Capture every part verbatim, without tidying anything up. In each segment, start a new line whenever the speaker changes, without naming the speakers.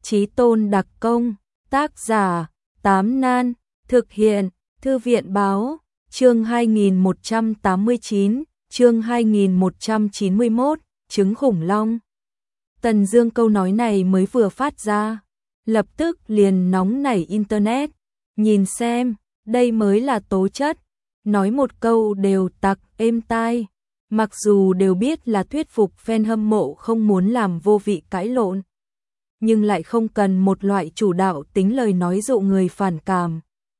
Chí Tôn đặc công, tác giả, Tám Nan, thực hiện, Thư viện báo, chương hai nghìn một trăm tám mươi chín, chương hai nghìn một trăm chín mươi mốt, trứng khủng long. Tần Dương câu nói này mới vừa phát ra, lập tức liền nóng nảy internet, nhìn xem, đây mới là tố chất, nói một câu đều tặc êm tai, mặc dù đều biết là thuyết phục fan hâm mộ không muốn làm vô vị cãi lộn, nhưng lại không cần một loại chủ đạo tính lời nói dụ người phản cảm,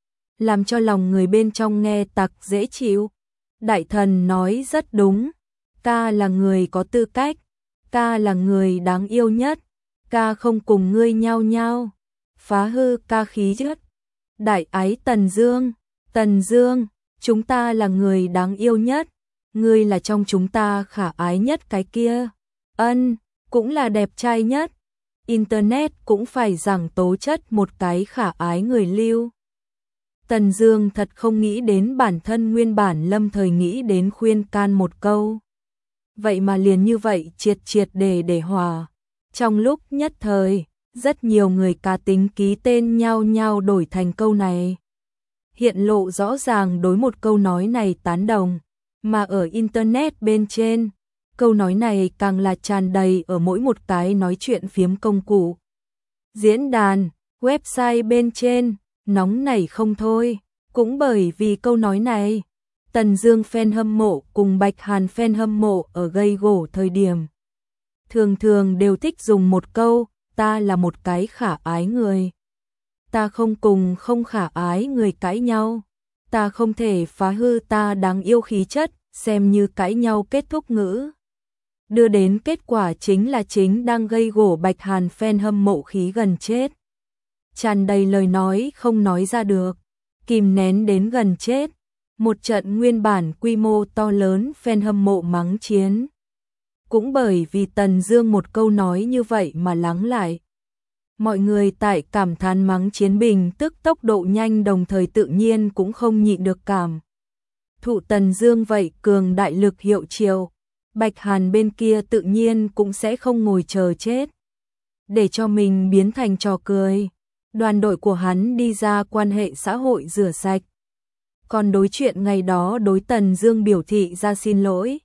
làm cho lòng người bên trong nghe tặc dễ chịu. Đại thần nói rất đúng, ca là người có tư cách, ca là người đáng yêu nhất, ca không cùng ngươi nhao nhao, phá hư ca khí chất. Đại ái Tần Dương, Tần Dương, chúng ta là người đáng yêu nhất, ngươi là trong chúng ta khả ái nhất cái kia, ân, cũng là đẹp trai nhất. Internet cũng phải rằng tố chất một cái khả ái người lưu. Tần Dương thật không nghĩ đến bản thân nguyên bản lâm thời nghĩ đến khuyên can một câu. Vậy mà liền như vậy triệt triệt để để hòa. Trong lúc nhất thời, rất nhiều người cá tính ký tên nhau nhau đổi thành câu này. Hiện lộ rõ ràng đối một câu nói này tán đồng, mà ở Internet bên trên, câu nói này càng là tràn đầy ở mỗi một cái nói chuyện phiếm công cụ. Diễn đàn, website bên trên, nóng nảy không thôi, cũng bởi vì câu nói này. Tần Dương fan hâm mộ cùng Bạch Hàn fan hâm mộ ở gây gổ thời điểm. Thường thường đều thích dùng một câu, ta là một cái khả ái người. Ta không cùng không khả ái người cãi nhau. Ta không thể phá hư ta đáng yêu khí chất, xem như cãi nhau kết thúc ngữ. Đưa đến kết quả chính là chính đang gây gổ Bạch Hàn fan hâm mộ khí gần chết. Tràn đầy lời nói không nói ra được, kìm nén đến gần chết. Một trận nguyên bản quy mô to lớn fan hâm mộ mắng chiến. Cũng bởi vì Tần Dương một câu nói như vậy mà lắng lại. Mọi người tại cảm thán mắng chiến bình tức tốc độ nhanh, đồng thời tự nhiên cũng không nhịn được cảm thụ Tần Dương vậy cường đại lực hiệu triệu. Bạch Hàn bên kia tự nhiên cũng sẽ không ngồi chờ chết, để cho mình biến thành trò cười. Đoàn đội của hắn đi ra quan hệ xã hội rửa sạch. Còn đối chuyện ngày đó đối Tần Dương biểu thị ra xin lỗi.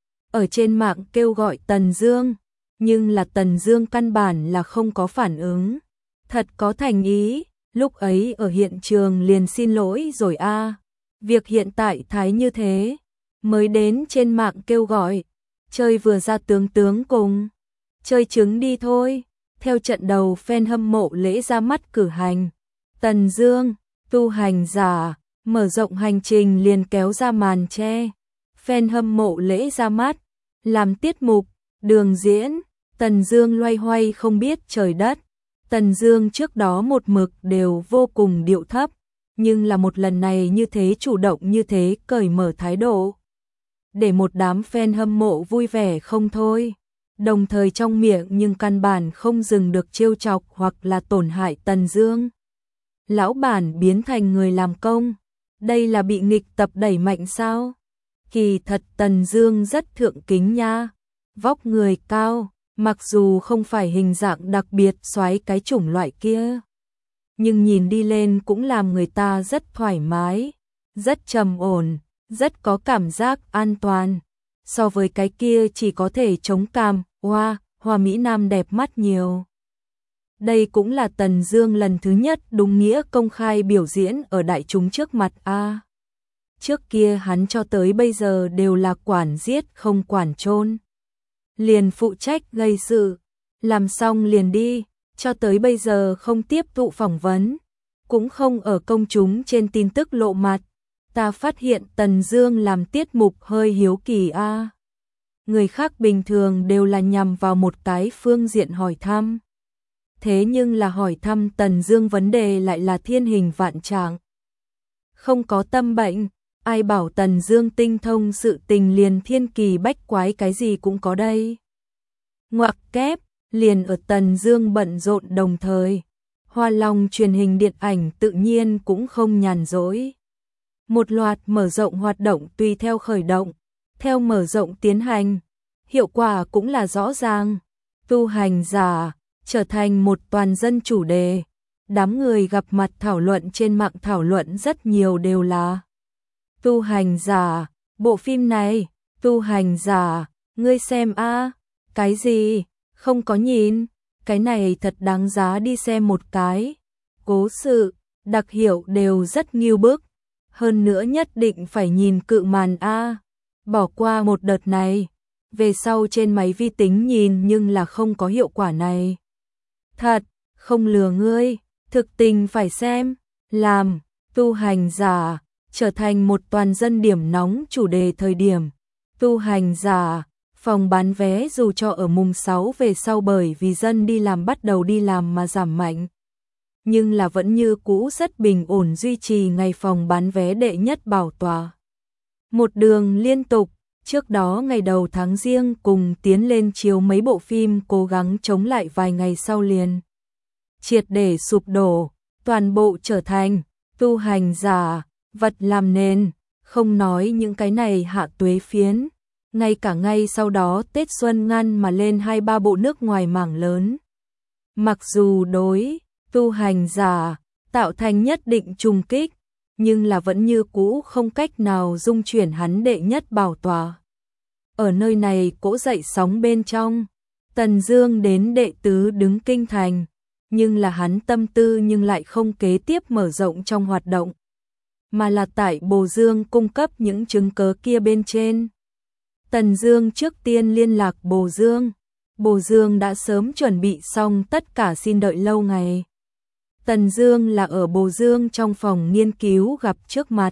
Ở trên mạng kêu gọi Tần Dương, nhưng là Tần Dương căn bản là không có phản ứng. Thật có thành ý, lúc ấy ở hiện trường liền xin lỗi rồi a. À. Việc hiện tại thái như thế, mới đến trên mạng kêu gọi, chơi vừa ra tướng tướng cùng, chơi trứng đi thôi. Theo trận đầu fan hâm mộ lễ ra mắt cử hành, Tần Dương, tu hành giả, mở rộng hành trình liền kéo ra màn che. Fan hâm mộ lễ ra mắt, làm tiết mục, đường diễn, Tần Dương loay hoay không biết trời đất. Tần Dương trước đó một mực đều vô cùng điệu thấp, nhưng là một lần này như thế chủ động, như thế cởi mở thái độ, để một đám fan hâm mộ vui vẻ không thôi. Đồng thời trong miệng nhưng căn bản không dừng được trêu chọc hoặc là tổn hại Tần Dương. Lão bản biến thành người làm công, đây là bị nghịch tập đẩy mạnh sao? Kỳ thật Tần Dương rất thượng kính nha, vóc người cao, mặc dù không phải hình dạng đặc biệt xoáy cái chủng loại kia, nhưng nhìn đi lên cũng làm người ta rất thoải mái, rất trầm ổn, rất có cảm giác an toàn. So với cái kia chỉ có thể chống cằm, hoa, hoa mỹ nam đẹp mắt nhiều. Đây cũng là Tần Dương lần thứ nhất đúng nghĩa công khai biểu diễn ở đại chúng trước mặt a. À, trước kia hắn cho tới bây giờ đều là quản giết không quản chôn, liền phụ trách gây sự, làm xong liền đi, cho tới bây giờ không tiếp thụ phỏng vấn, cũng không ở công chúng trên tin tức lộ mặt. Ta phát hiện Tần Dương làm tiết mục hơi hiếu kỳ a. À. Người khác bình thường đều là nhằm vào một cái phương diện hỏi thăm. Thế nhưng là hỏi thăm Tần Dương vấn đề lại là thiên hình vạn trạng. Không có tâm bệnh, ai bảo Tần Dương tinh thông sự tình liền thiên kỳ bách quái cái gì cũng có đây. Ngoặc kép, liền ở Tần Dương bận rộn đồng thời, Hoa Long truyền hình điện ảnh tự nhiên cũng không nhàn rỗi. Một loạt mở rộng hoạt động tùy theo khởi động, theo mở rộng tiến hành, hiệu quả cũng là rõ ràng. Tu hành giả, trở thành một toàn dân chủ đề. Đám người gặp mặt thảo luận trên mạng thảo luận rất nhiều đều là tu hành giả, bộ phim này, tu hành giả, ngươi xem a, cái gì, không có nhìn, cái này thật đáng giá đi xem một cái. Cố sự, đặc hiệu đều rất nghiêu bức, hơn nữa nhất định phải nhìn cự màn a. Bỏ qua một đợt này, về sau trên máy vi tính nhìn nhưng là không có hiệu quả này. Thật, không lừa ngươi, thực tình phải xem, làm, tu hành giả, trở thành một toàn dân điểm nóng chủ đề thời điểm. Tu hành giả, phòng bán vé dù cho ở mùng sáu về sau bởi vì dân đi làm bắt đầu đi làm mà giảm mạnh. Nhưng là vẫn như cũ rất bình ổn duy trì ngày phòng bán vé đệ nhất bảo tòa. Một đường liên tục, trước đó ngày đầu tháng Giêng cùng tiến lên chiếu mấy bộ phim cố gắng chống lại vài ngày sau liền. Triệt để sụp đổ, toàn bộ trở thành tu hành giả, vật làm nền, không nói những cái này hạ tuế phiến. Ngay cả ngay sau đó Tết Xuân ngăn mà lên hai ba bộ nước ngoài mảng lớn. Mặc dù đối tu hành giả tạo thành nhất định trùng kích, nhưng là vẫn như cũ không cách nào dung chuyển hắn đệ nhất bảo tòa. Ở nơi này cỗ dậy sóng bên trong, Tần Dương đến đệ tứ đứng kinh thành, nhưng là hắn tâm tư nhưng lại không kế tiếp mở rộng trong hoạt động, mà là tại Bồ Dương cung cấp những chứng cớ kia bên trên. Tần Dương trước tiên liên lạc Bồ Dương, Bồ Dương đã sớm chuẩn bị xong tất cả xin đợi lâu ngày. Tần Dương là ở Bồ Dương trong phòng nghiên cứu gặp trước mặt.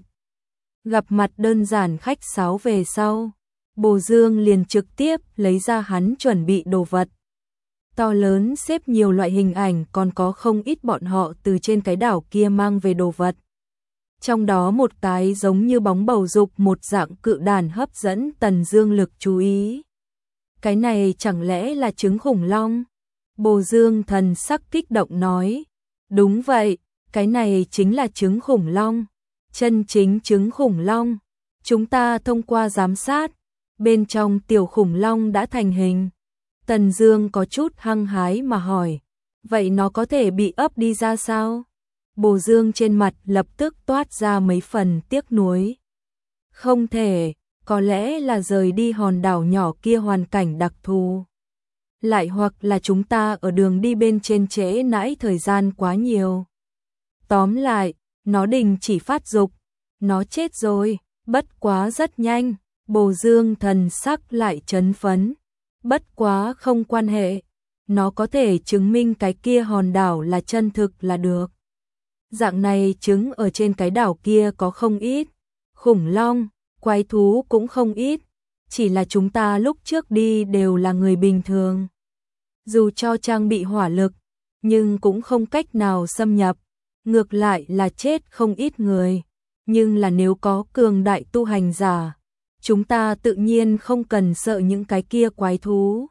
Gặp mặt đơn giản khách sáo về sau, Bồ Dương liền trực tiếp lấy ra hắn chuẩn bị đồ vật. To lớn xếp nhiều loại hình ảnh, còn có không ít bọn họ từ trên cái đảo kia mang về đồ vật. Trong đó một cái giống như bóng bầu dục một dạng cự đàn hấp dẫn Tần Dương lực chú ý. Cái này chẳng lẽ là trứng khủng long? Bồ Dương thần sắc kích động nói. Đúng vậy, cái này chính là trứng khủng long. Chân chính trứng khủng long. Chúng ta thông qua giám sát, bên trong tiểu khủng long đã thành hình. Tần Dương có chút hăng hái mà hỏi. Vậy nó có thể bị ấp đi ra sao? Bồ Dương trên mặt lập tức toát ra mấy phần tiếc nuối. Không thể, có lẽ là rời đi hòn đảo nhỏ kia hoàn cảnh đặc thù. Lại hoặc là chúng ta ở đường đi bên trên trễ nãi thời gian quá nhiều. Tóm lại, nó đình chỉ phát dục, nó chết rồi, bất quá rất nhanh. Bồ Dương thần sắc lại chấn phấn. Bất quá không quan hệ, nó có thể chứng minh cái kia hòn đảo là chân thực là được. Dạng này trứng ở trên cái đảo kia có không ít, khủng long, quái thú cũng không ít, chỉ là chúng ta lúc trước đi đều là người bình thường. Dù cho trang bị hỏa lực, nhưng cũng không cách nào xâm nhập, ngược lại là chết không ít người. Nhưng là nếu có cường đại tu hành giả, chúng ta tự nhiên không cần sợ những cái kia quái thú.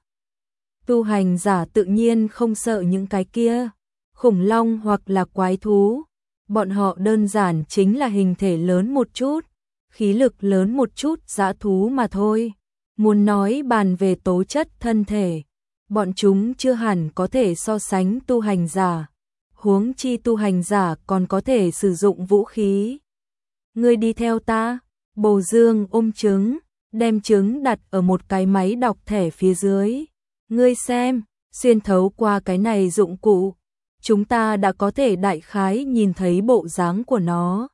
Tu hành giả tự nhiên không sợ những cái kia khủng long hoặc là quái thú. Bọn họ đơn giản chính là hình thể lớn một chút, khí lực lớn một chút dã thú mà thôi. Muốn nói bàn về tố chất thân thể, bọn chúng chưa hẳn có thể so sánh tu hành giả. Huống chi tu hành giả còn có thể sử dụng vũ khí. Ngươi đi theo ta. Bồ Dương ôm trứng, đem trứng đặt ở một cái máy đọc thẻ phía dưới. Ngươi xem, xuyên thấu qua cái này dụng cụ, chúng ta đã có thể đại khái nhìn thấy bộ dáng của nó.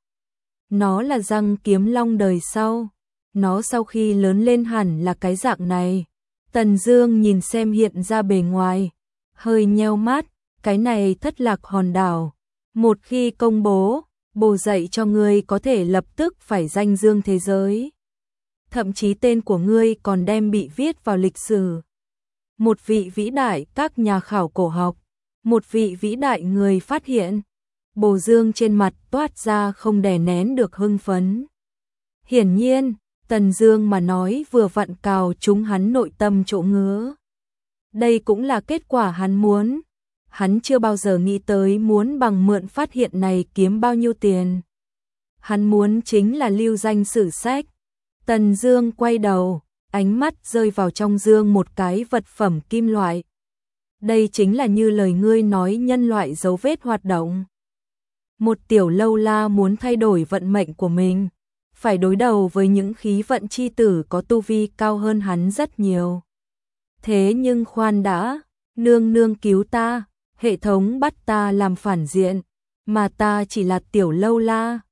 Nó là răng kiếm long đời sau. Nó sau khi lớn lên hẳn là cái dạng này. Tần Dương nhìn xem hiện ra bề ngoài, hơi nheo mắt. Cái này thất lạc hòn đảo, một khi công bố, Bồ dạy cho ngươi có thể lập tức phải danh dương thế giới. Thậm chí tên của ngươi còn đem bị viết vào lịch sử. Một vị vĩ đại các nhà khảo cổ học, một vị vĩ đại người phát hiện. Bồ Dương trên mặt toát ra không đè nén được hưng phấn. Hiển nhiên, Tần Dương mà nói vừa vặn cào trúng hắn nội tâm chỗ ngứa. Đây cũng là kết quả hắn muốn. Hắn chưa bao giờ nghĩ tới muốn bằng mượn phát hiện này kiếm bao nhiêu tiền. Hắn muốn chính là lưu danh sử sách. Tần Dương quay đầu, ánh mắt rơi vào trong dương một cái vật phẩm kim loại. Đây chính là như lời ngươi nói nhân loại dấu vết hoạt động. Một tiểu lâu la muốn thay đổi vận mệnh của mình, phải đối đầu với những khí vận chi tử có tu vi cao hơn hắn rất nhiều. Thế nhưng khoan đã, nương nương cứu ta, hệ thống bắt ta làm phản diện, mà ta chỉ là tiểu lâu la.